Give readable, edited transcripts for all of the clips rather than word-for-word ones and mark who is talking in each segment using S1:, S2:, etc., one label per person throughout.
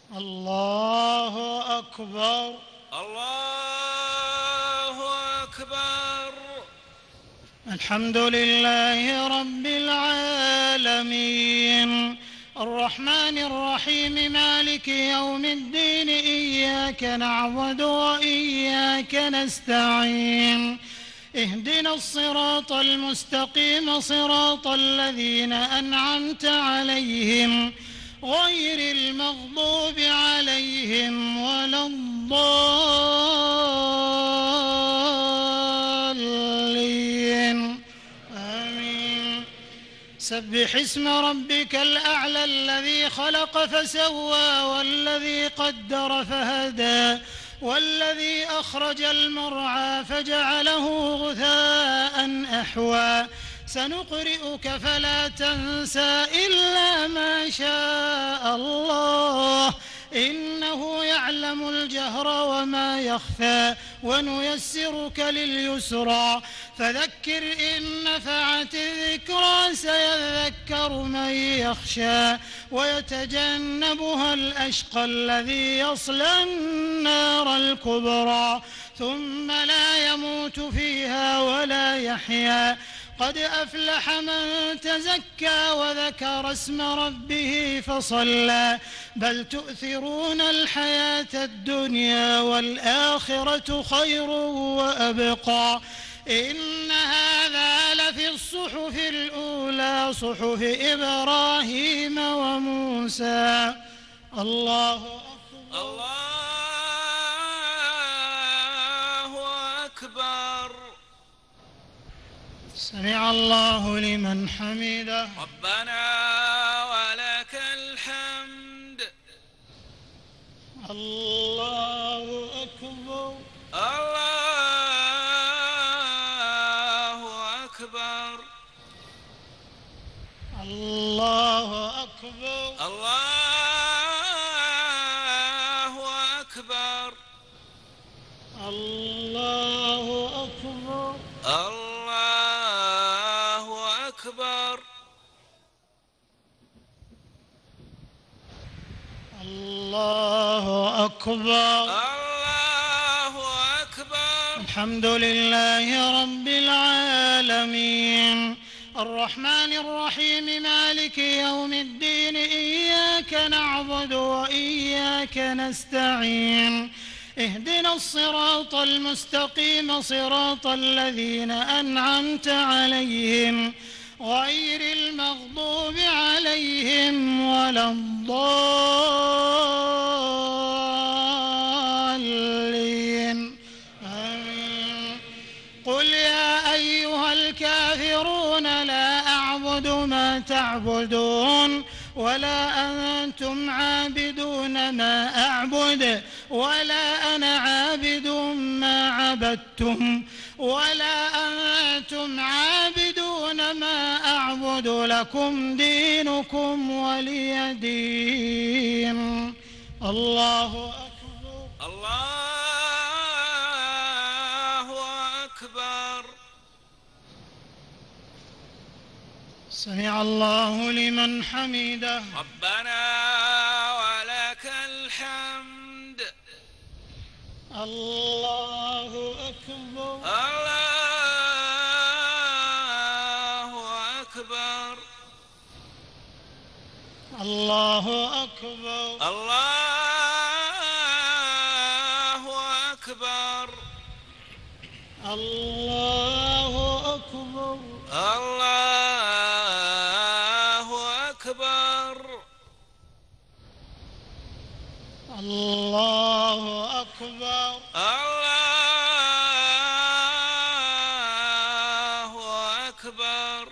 S1: الله أكبر.
S2: الله أكبر.
S1: الحمد لله رب العالمين الرحمن الرحيم مالك يوم الدين إياك نعبد وإياك نستعين اهدنا الصراط المستقيم صراط الذين أنعمت عليهم غير المغضوب عليهم ولا الضالين آمين. سبح اسم ربك الأعلى الذي خلق فسوى والذي قدر فهدى والذي أخرج المرعى فجعله غثاء أحوى سنقرئك فلا تنسى إلا ما شاء الله إنه يعلم الجهر وما يخفى ونيسرك لليسرى فذكر إن نفعت الذكرى سيذكر من يخشى ويتجنبها الأشقى الذي يصلى النار الكبرى ثم لا يموت فيها ولا يحيا قد أفلح من تزكى وذكر اسم ربه فصلى بل تؤثرون الحياة الدنيا والآخرة خير وأبقى إن هذا لفي الصحف الأولى صحف إبراهيم وموسى. الله أكبر.
S2: الله أكبر.
S1: سمع الله لمن حمده.
S2: ربنا ولك الحمد.
S1: الله أكبر.
S2: الله أكبر.
S1: الله أكبر.
S2: الله أكبر.
S1: الله أكبر.
S2: الله أكبر.
S1: الله أكبر.
S2: الله أكبر.
S1: الحمد لله رب العالمين الرحمن الرحيم مالك يوم الدين إياك نعبد وإياك نستعين اهدنا الصراط المستقيم صراط الذين أنعمت عليهم غير المغضوب عليهم ولا الضالين آمين. قل يا أيها الكافرون لا أعبد ما تعبدون ولا أنتم عابدون ما أعبد ولا أنا عابد ما عبدتم ولا أنتم عابدون ما أعبد لكم دينكم ولي دين. الله أكبر.
S2: الله أكبر.
S1: سمع الله لمن حمده.
S2: ربنا ولك الحمد.
S1: الله أكبر.
S2: الله أكبر.
S1: الله أكبر.
S2: الله أكبر.
S1: الله أكبر.
S2: الله أكبر.
S1: الله أكبر.
S2: الله أكبر.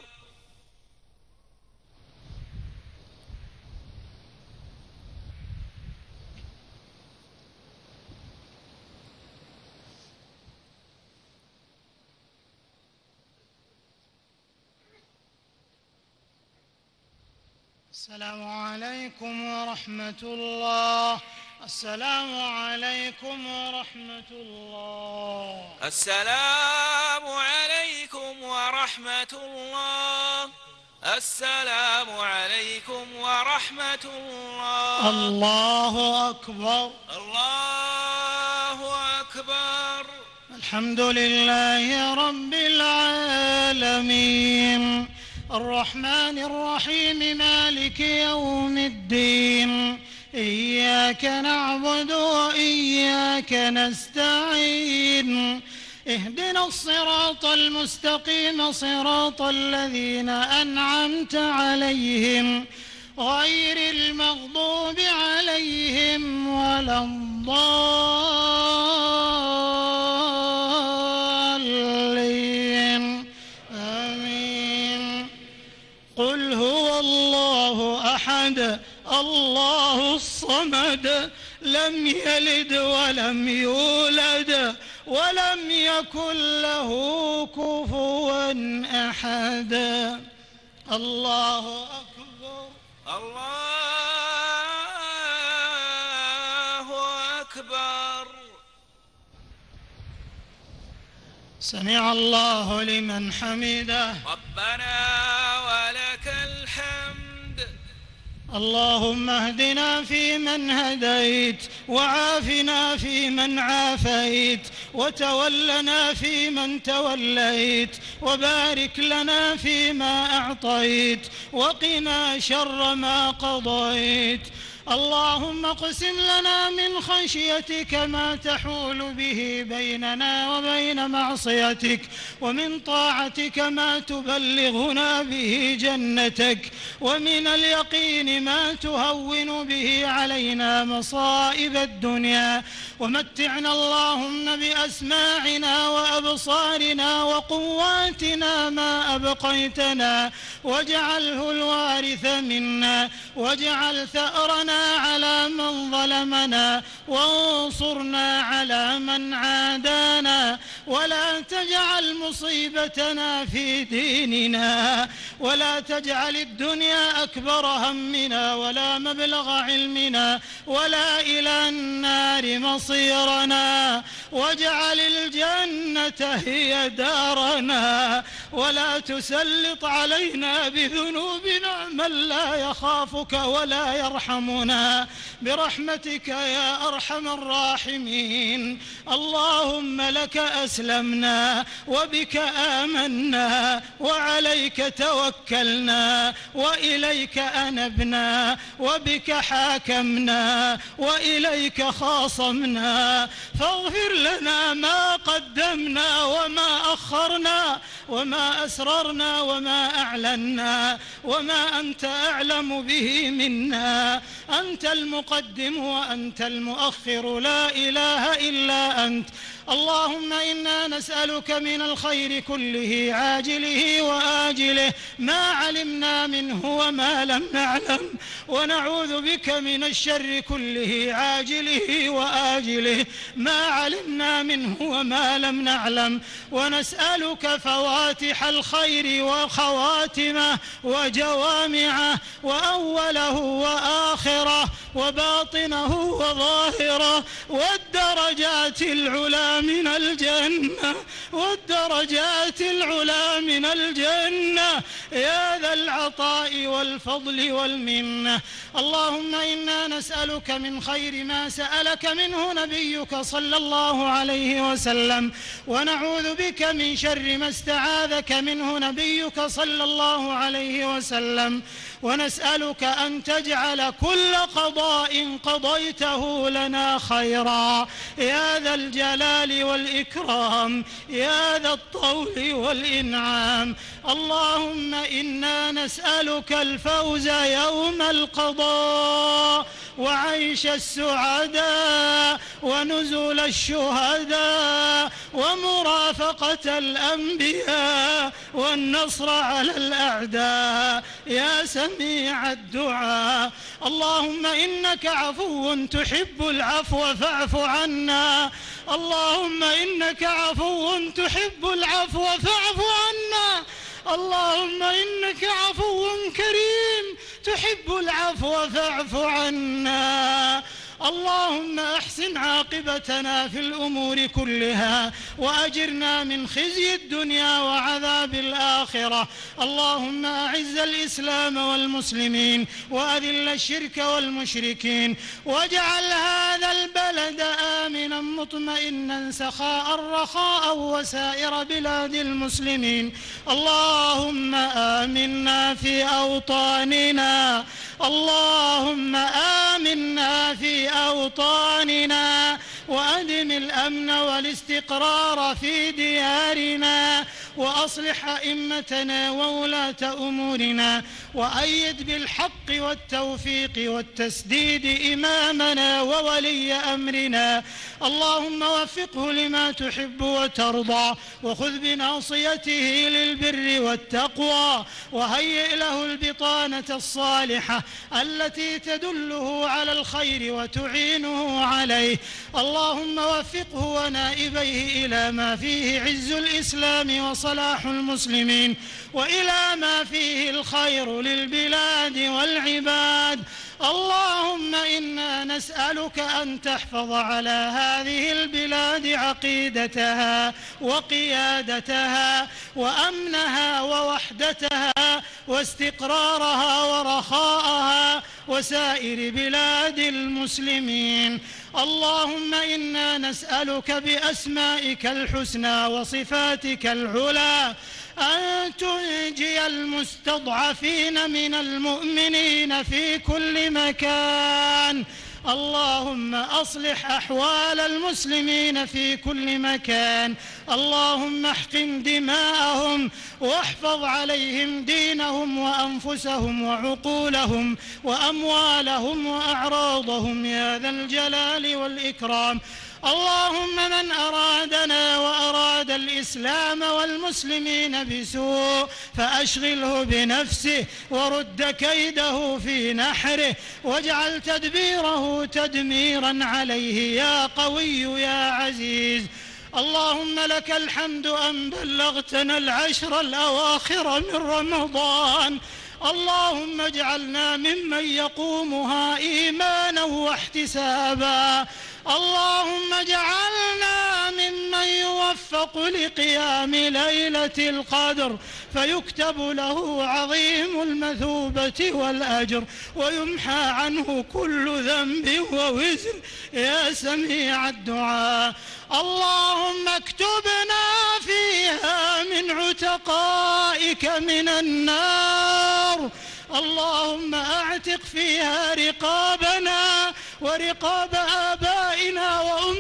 S1: السلام عليكم ورحمة الله. السلام عليكم ورحمة الله.
S2: السلام عليكم ورحمة الله. السلام عليكم ورحمة ورحمة الله.
S1: الله أكبر.
S2: الله أكبر.
S1: الحمد لله رب العالمين الرحمن الرحيم مالك يوم الدين إياك نعبد وإياك نستعين اهدنا الصراط المستقيم صراط الذين أنعمت عليهم غير المغضوب عليهم ولا الضالين آمين. قل هو الله أحد الله الصمد لم يلد ولم يولد ولم يكن له كفوا أحد. الله أكبر.
S2: الله أكبر.
S1: سمع الله لمن حمده.
S2: ربنا ولك الحمد.
S1: اللهم اهدنا فيمن هديت وعافنا فيمن عافيت وتولنا فيمن توليت وبارك لنا فيما أعطيت وقنا شر ما قضيت. اللهم اقسم لنا من خشيتك ما تحول به بيننا وبين معصيتك ومن طاعتك ما تبلغنا به جنتك ومن اليقين ما تهون به علينا مصائب الدنيا ومتعنا اللهم بأسماعنا وأبصارنا وقواتنا ما أبقيتنا واجعله الوارث منا واجعل ثأرنا على من ظلمنا وانصرنا على من عادانا ولا تجعل مصيبتنا في ديننا ولا تجعل الدنيا أكبر همنا ولا مبلغ علمنا ولا إلى النار مصيرنا واجعل الجنة هي دارنا ولا تسلط علينا بذنوبنا من لا يخافك ولا يرحمنا برحمتك يا أرحم الراحمين. اللهم لك أسلمنا وبك آمنا وعليك توكلنا وإليك أنبنا وبك حاكمنا وإليك خاصمنا فاغفر لنا ما قدمنا وما أخرنا وما أسررنا وما أعلنا وما أنت أعلم به منا. أنت المقدم وأنت المؤخر لا إله إلا أنت. اللهم إنا نسألك من الخير كله عاجله وآجله ما علمنا منه وما لم نعلم ونعوذ بك من الشر كله عاجله وآجله ما علمنا منه وما لم نعلم ونسألك فواتح الخير وخواتمه وجوامعه وأوله وآخره وباطنه وظاهره والدرجات العلى من الجنة والدرجات العلى من الجنة يا ذا العطاء والفضل والمنة. اللهم إنا نسألك من خير ما سألك منه نبيك صلى الله عليه وسلم ونعوذ بك من شر ما استعاذك منه نبيك صلى الله عليه وسلم ونسألك أن تجعل كل قضاء قضيته لنا خيرا يا ذا الجلال والإكرام يا ذا الطول والإنعام. اللهم إنا نسألك الفوز يوم القضاء وعيش السعداء ونزول الشهداء ومرافقة الأنبياء والنصر على الأعداء يا سميع الدعاء. اللهم إنك عفو تحب العفو فاعف عنا. اللهم إنك عفو تحب العفو فاعف عنا. اللهم إنك عفو كريم تحب العفو فاعف عنا. اللهم أحسن عاقبتنا في الأمور كلها وأجرنا من خزي الدنيا وعذاب الآخرة. اللهم أعز الإسلام والمسلمين وأذل الشرك والمشركين واجعل هذا البلد آمنا مطمئنا سخاء رخاء وسائر بلاد المسلمين. اللهم آمنا في أوطاننا، اللهم آمنا في أوطاننا وأدم الأمن والاستقرار في ديارنا وأصلح أئمتنا وولاة أمورنا وأيد بالحق والتوفيق والتسديد إمامنا وولي أمرنا. اللهم وفقه لما تحب وترضى وخذ بناصيته للبر والتقوى وهيئ له البطانة الصالحة التي تدله على الخير وتعينه عليه. اللهم وفقه ونائبيه إلى ما فيه عز الإسلام وصلاح المسلمين وإلى ما فيه الخير للبلاد والعباد. اللهم إنا نسألك أن تحفظ على هذه البلاد عقيدتها وقيادتها وأمنها ووحدتها واستقرارها ورخاءها وسائر بلاد المسلمين. اللهم إنا نسألك بأسمائك الحسنى وصفاتك العلى أن تنجي المستضعفين من المؤمنين في كل مكان. اللهم أصلح أحوال المسلمين في كل مكان. اللهم احقن دماءهم واحفظ عليهم دينهم وأنفسهم وعقولهم وأموالهم وأعراضهم يا ذا الجلال والإكرام. اللهم من أرادنا وأراد الإسلام والمسلمين بسوء فأشغله بنفسه ورد كيده في نحره واجعل تدبيره تدميرا عليه يا قوي يا عزيز. اللهم لك الحمد أن بلغتنا العشر الأواخر من رمضان. اللهم اجعلنا ممن يقومها إيمانا واحتسابا. اللهم اجعلنا ممن يوفق لقيام ليلة القدر فيكتب له عظيم المثوبة والأجر ويمحى عنه كل ذنب ووزر يا سميع الدعاء. اللهم اكتبنا فيها من عتقائك من النار. اللهم اعتق فيها رقابنا ورقاب آبائنا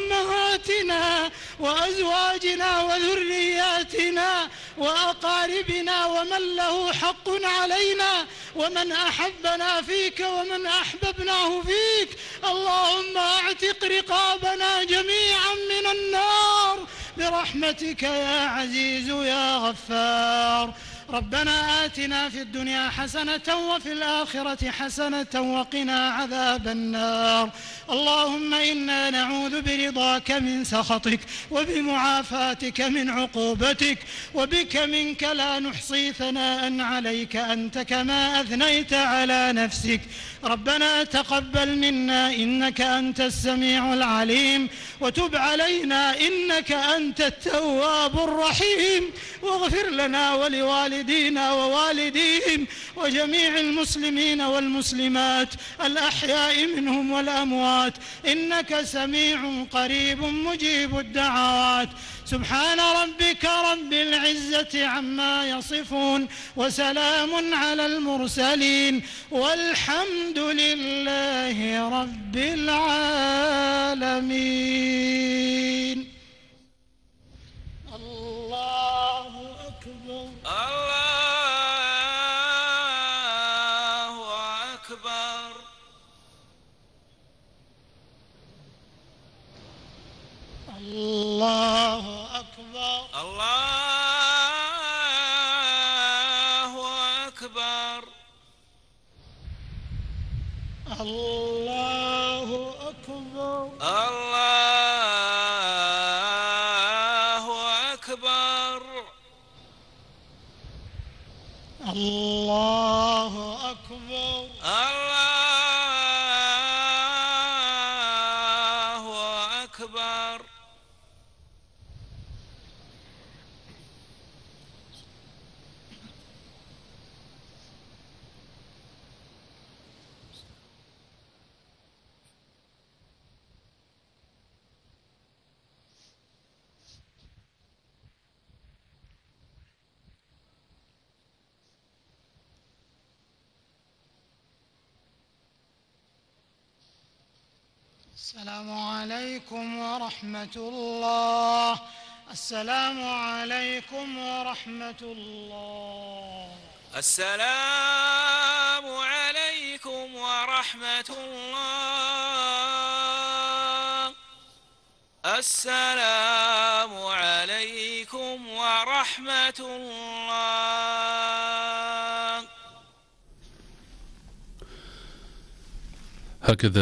S1: وأمهاتنا وأزواجنا وذرياتنا وأقاربنا ومن له حق علينا ومن أحبنا فيك ومن أحببناه فيك. اللهم اعتق رقابنا جميعا من النار برحمتك يا عزيز يا غفار. ربنا آتنا في الدنيا حسنة وفي الآخرة حسنة وقنا عذاب النار. اللهم إنا نعوذ برضاك من سخطك وبمعافاتك من عقوبتك وبك منك لا نحصي ثناء عليك أنت كما أثنيت على نفسك. ربنا تقبل منا إنك أنت السميع العليم وتب علينا إنك أنت التواب الرحيم واغفر لنا ولوالدينا ووالديهم وجميع المسلمين والمسلمات الأحياء منهم والأموات إنك سميع قريب مجيب الدعوات. سبحان ربك رب العزة عما يصفون وسلام على المرسلين والحمد لله رب العالمين. الله أكبر.
S2: الله أكبر.
S1: الله أكبر.
S2: الله أكبر.
S1: الله أكبر.
S2: الله أكبر.
S1: الله أكبر.
S2: الله
S1: السلام عليكم ورحمة الله. السلام عليكم ورحمة الله.
S2: السلام عليكم ورحمة الله. السلام عليكم ورحمة الله.
S3: هكذا